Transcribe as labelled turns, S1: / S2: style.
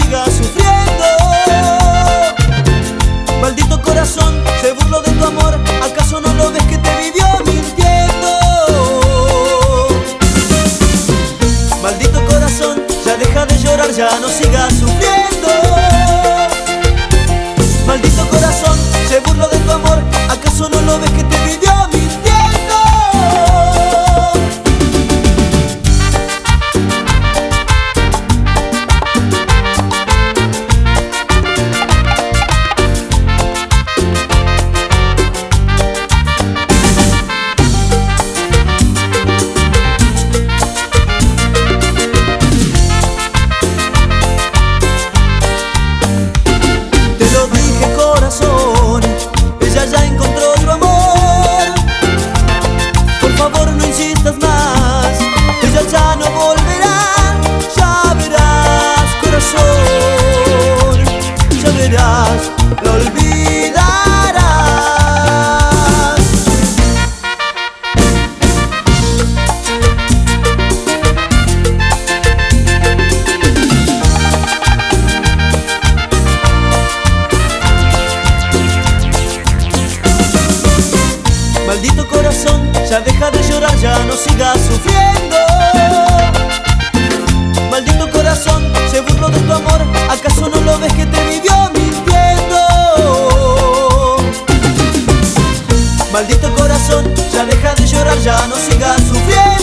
S1: sigas sufriendo. Maldito corazón, se burló de tu amor, ¿acaso no lo ves que te vivió mintiendo? Maldito corazón, ya deja de llorar, ya no sigas sufriendo. Maldito corazón, se burló de tu amor, ¿acaso no lo ves que te vivió mintiendo? Ella ya encontró otro amor. Por favor no insistas más, ella ya no volverá. Ya verás, corazón, ya verás, lo olvidarás. Maldito corazón, ya deja de llorar, ya no sigas sufriendo. Maldito corazón, se burló de tu amor, ¿acaso no lo ves que te vivió mintiendo? Maldito corazón, ya deja de llorar, ya no sigas sufriendo.